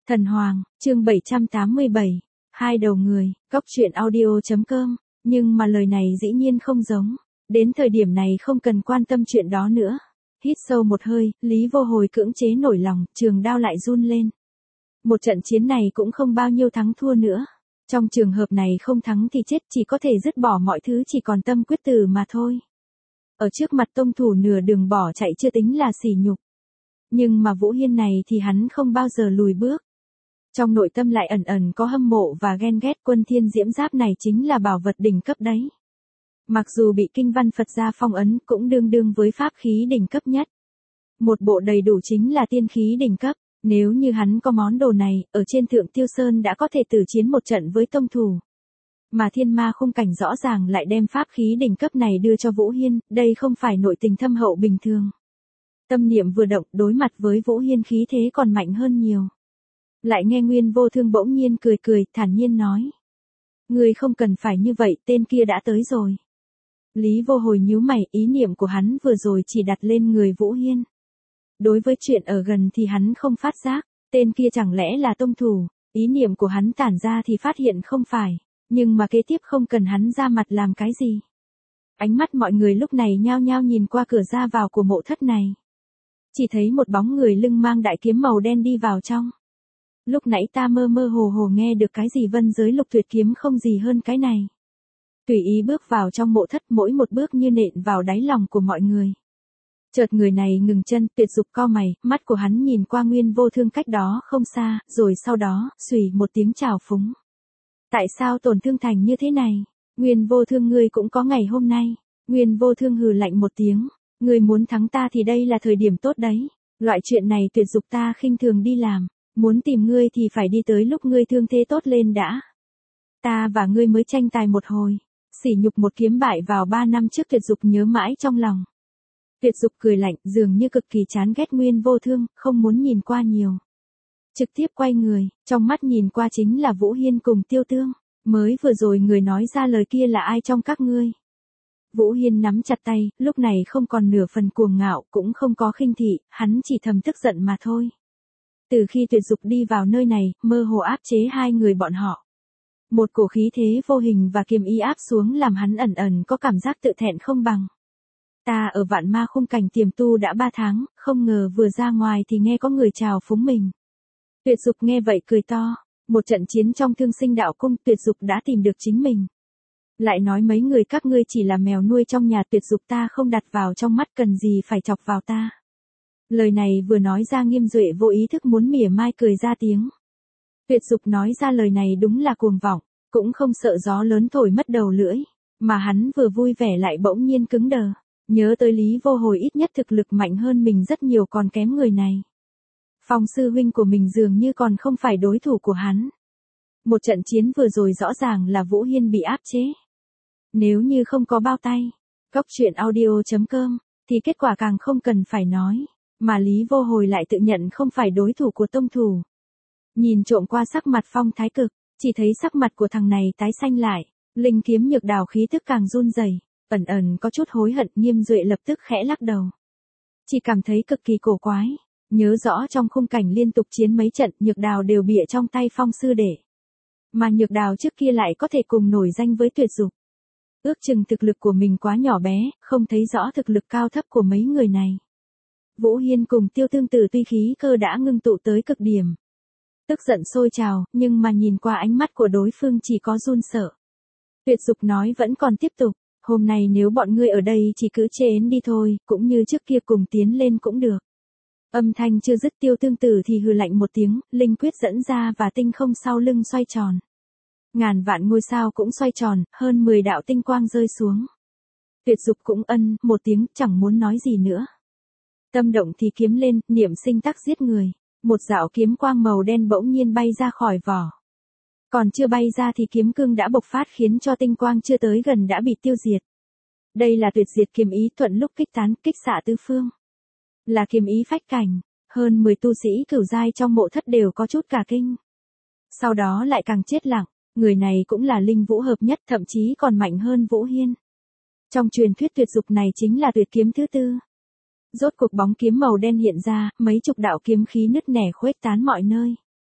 Thần Hoàng, chương 787, hai đầu người, góc truyện audio.com, nhưng mà lời này dĩ nhiên không giống. Đến thời điểm này không cần quan tâm chuyện đó nữa. Hít sâu một hơi, Lý Vô Hồi cưỡng chế nổi lòng, trường đao lại run lên. Một trận chiến này cũng không bao nhiêu thắng thua nữa. Trong trường hợp này không thắng thì chết, chỉ có thể dứt bỏ mọi thứ, chỉ còn tâm quyết tử mà thôi. Ở trước mặt tông thủ nửa đường bỏ chạy chưa tính là sỉ nhục. Nhưng mà Vũ Hiên này thì hắn không bao giờ lùi bước. Trong nội tâm lại ẩn ẩn có hâm mộ và ghen ghét, quân thiên diễm giáp này chính là bảo vật đỉnh cấp đấy. Mặc dù bị kinh văn Phật gia phong ấn cũng đương đương với pháp khí đỉnh cấp nhất. Một bộ đầy đủ chính là tiên khí đỉnh cấp, nếu như hắn có món đồ này, ở trên Thượng Tiêu Sơn đã có thể tử chiến một trận với tông thủ. Mà thiên ma khung cảnh rõ ràng lại đem pháp khí đỉnh cấp này đưa cho Vũ Hiên, đây không phải nội tình thâm hậu bình thường. Tâm niệm vừa động, đối mặt với Vũ Hiên khí thế còn mạnh hơn nhiều. Lại nghe Nguyên Vô Thương bỗng nhiên cười cười, thản nhiên nói. Ngươi không cần phải như vậy, tên kia đã tới rồi. Lý Vô Hồi nhíu mày, ý niệm của hắn vừa rồi chỉ đặt lên người Vũ Hiên. Đối với chuyện ở gần thì hắn không phát giác, tên kia chẳng lẽ là tông thủ, ý niệm của hắn tản ra thì phát hiện không phải, nhưng mà kế tiếp không cần hắn ra mặt làm cái gì. Ánh mắt mọi người lúc này nhao nhao nhìn qua cửa ra vào của mộ thất này. Chỉ thấy một bóng người lưng mang đại kiếm màu đen đi vào trong. Lúc nãy ta mơ mơ hồ hồ nghe được cái gì vân giới lục tuyệt kiếm không gì hơn cái này. Tùy ý bước vào trong mộ thất, mỗi một bước như nện vào đáy lòng của mọi người. Chợt người này ngừng chân, Tuyệt Dục cau mày, mắt của hắn nhìn qua Nguyên Vô Thương cách đó không xa, rồi sau đó, xùy một tiếng chào phúng. Tại sao tổn thương thành như thế này? Nguyên Vô Thương, ngươi cũng có ngày hôm nay. Nguyên Vô Thương hừ lạnh một tiếng, ngươi muốn thắng ta thì đây là thời điểm tốt đấy. Loại chuyện này Tuyệt Dục ta khinh thường đi làm, muốn tìm ngươi thì phải đi tới lúc ngươi thương thế tốt lên đã. Ta và ngươi mới tranh tài một hồi, sỉ nhục một kiếm bại vào 3 năm trước, Tuyệt Dục nhớ mãi trong lòng. Tuyệt Dục cười lạnh, dường như cực kỳ chán ghét Nguyên Vô Thương, không muốn nhìn qua nhiều. Trực tiếp quay người, trong mắt nhìn qua chính là Vũ Hiên cùng Tiêu Tương. Mới vừa rồi người nói ra lời kia là ai trong các ngươi? Vũ Hiên nắm chặt tay, lúc này không còn nửa phần cuồng ngạo, cũng không có khinh thị, hắn chỉ thầm tức giận mà thôi. Từ khi Tuyệt Dục đi vào nơi này, mơ hồ áp chế hai người bọn họ. Một cổ khí thế vô hình và kiềm ý áp xuống làm hắn ẩn ẩn có cảm giác tự thẹn không bằng. Ta ở vạn ma khung cảnh tiềm tu đã 3 tháng, không ngờ vừa ra ngoài thì nghe có người chào phúng mình. Tuyệt Dục nghe vậy cười to, một trận chiến trong Thương Sinh Đạo Cung, Tuyệt Dục đã tìm được chính mình. Lại nói mấy người các ngươi chỉ là mèo nuôi trong nhà, Tuyệt Dục ta không đặt vào trong mắt, cần gì phải chọc vào ta. Lời này vừa nói ra, Nghiêm Duệ vô ý thức muốn mỉa mai cười ra tiếng. Tuyệt Dục nói ra lời này đúng là cuồng vọng, cũng không sợ gió lớn thổi mất đầu lưỡi, mà hắn vừa vui vẻ lại bỗng nhiên cứng đờ. Nhớ tới Lý Vô Hồi ít nhất thực lực mạnh hơn mình rất nhiều, còn kém người này. Phong sư huynh của mình dường như còn không phải đối thủ của hắn. Một trận chiến vừa rồi rõ ràng là Vũ Hiên bị áp chế. Nếu như không có bao tay, góc truyện audio.com, thì kết quả càng không cần phải nói. Mà Lý Vô Hồi lại tự nhận không phải đối thủ của tông thủ. Nhìn trộm qua sắc mặt Phong Thái Cực, chỉ thấy sắc mặt của thằng này tái xanh lại, linh kiếm nhược đào khí tức càng run rẩy, ẩn ẩn có chút hối hận. Nghiêm Duệ lập tức khẽ lắc đầu. Chỉ cảm thấy cực kỳ cổ quái, nhớ rõ trong khung cảnh liên tục chiến mấy trận, nhược đào đều bịa trong tay Phong sư đệ. Mà nhược đào trước kia lại có thể cùng nổi danh với Tuyệt Dục. Ước chừng thực lực của mình quá nhỏ bé, không thấy rõ thực lực cao thấp của mấy người này. Vũ Hiên cùng Tiêu Tương Tử tuy khí cơ đã ngưng tụ tới cực điểm, tức giận sôi trào, nhưng mà nhìn qua ánh mắt của đối phương chỉ có run sợ. Tuyệt Dục nói vẫn còn tiếp tục, hôm nay nếu bọn ngươi ở đây chỉ cứ chén đi thôi, cũng như trước kia cùng tiến lên cũng được. Âm thanh chưa dứt, Tiêu Tương Tử thì hừ lạnh một tiếng, linh quyết dẫn ra và tinh không sau lưng xoay tròn. Ngàn vạn ngôi sao cũng xoay tròn, hơn 10 đạo tinh quang rơi xuống. Tuyệt Dục cũng một tiếng, chẳng muốn nói gì nữa. Tâm động thì kiếm lên, niệm sinh tắc giết người. Một dạo kiếm quang màu đen bỗng nhiên bay ra khỏi vỏ. Còn chưa bay ra thì kiếm cương đã bộc phát, khiến cho tinh quang chưa tới gần đã bị tiêu diệt. Đây là tuyệt diệt kiếm ý, thuận lúc kích tán, kích xạ tứ phương. Là kiếm ý phách cảnh, hơn 10 tu sĩ cửu giai trong mộ thất đều có chút cả kinh. Sau đó lại càng chết lặng, người này cũng là linh vũ hợp nhất, thậm chí còn mạnh hơn Vũ Hiên. Trong truyền thuyết Tuyệt Dục này chính là tuyệt kiếm thứ tư. Rốt cuộc bóng kiếm màu đen hiện ra, mấy chục đạo kiếm khí nứt nẻ khuếch tán mọi nơi.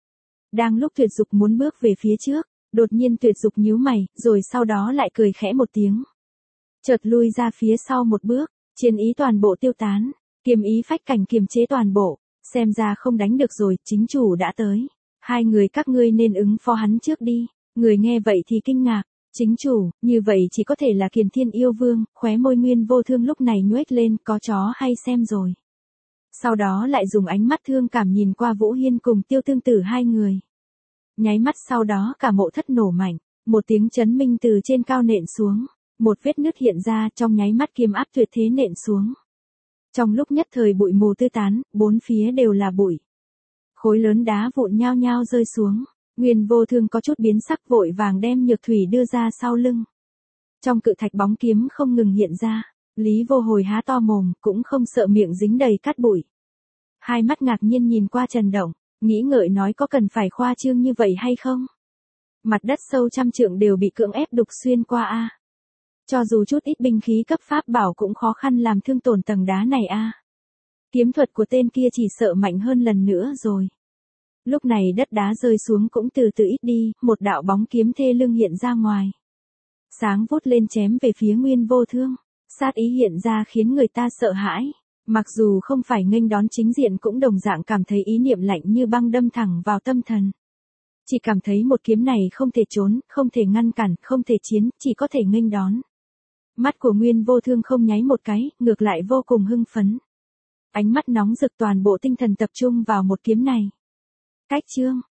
Đang lúc Tuyệt Dục muốn bước về phía trước, đột nhiên Tuyệt Dục nhíu mày, rồi sau đó lại cười khẽ một tiếng. Chợt lui ra phía sau một bước, chiến ý toàn bộ tiêu tán, kiềm ý phách cảnh kiềm chế toàn bộ, xem ra không đánh được rồi, chính chủ đã tới. Hai người các ngươi nên ứng phó hắn trước đi. Người nghe vậy thì kinh ngạc, chính chủ, như vậy chỉ có thể là Kiền Thiên Yêu Vương, khóe môi Nguyên Vô Thương lúc này nhoếch lên, có chó hay xem rồi. Sau đó lại dùng ánh mắt thương cảm nhìn qua Vũ Hiên cùng Tiêu Tương Tử hai người. Nháy mắt sau đó cả mộ thất nổ mạnh, một tiếng chấn minh từ trên cao nện xuống, một vết nứt hiện ra, trong nháy mắt kiếm áp tuyệt thế nện xuống. Trong lúc nhất thời bụi mù tứ tán, bốn phía đều là bụi. Khối lớn đá vụn nhao nhao rơi xuống, Nguyên Vô Thương có chút biến sắc vội vàng đem nhược thủy đưa ra sau lưng. Trong cự thạch bóng kiếm không ngừng hiện ra, Lý Vô Hồi há to mồm, cũng không sợ miệng dính đầy cát bụi. Hai mắt ngạc nhiên nhìn qua Trần Động, nghĩ ngợi nói có cần phải khoa trương như vậy hay không? Mặt đất sâu trăm trượng đều bị cưỡng ép đục xuyên qua a. Cho dù chút ít binh khí cấp pháp bảo cũng khó khăn làm thương tổn tầng đá này a. Kiếm thuật của tên kia chỉ sợ mạnh hơn lần nữa rồi. Lúc này đất đá rơi xuống cũng từ từ ít đi, một đạo bóng kiếm thê lưng hiện ra ngoài. Sáng vút lên chém về phía Nguyên Vô Thương, sát ý hiện ra khiến người ta sợ hãi. Mặc dù không phải nghênh đón chính diện cũng đồng dạng cảm thấy ý niệm lạnh như băng đâm thẳng vào tâm thần. Chỉ cảm thấy một kiếm này không thể trốn, không thể ngăn cản, không thể chiến, chỉ có thể nghênh đón. Mắt của Nguyên Vô Thương không nháy một cái, ngược lại vô cùng hưng phấn. Ánh mắt nóng rực toàn bộ tinh thần tập trung vào một kiếm này. Cách chương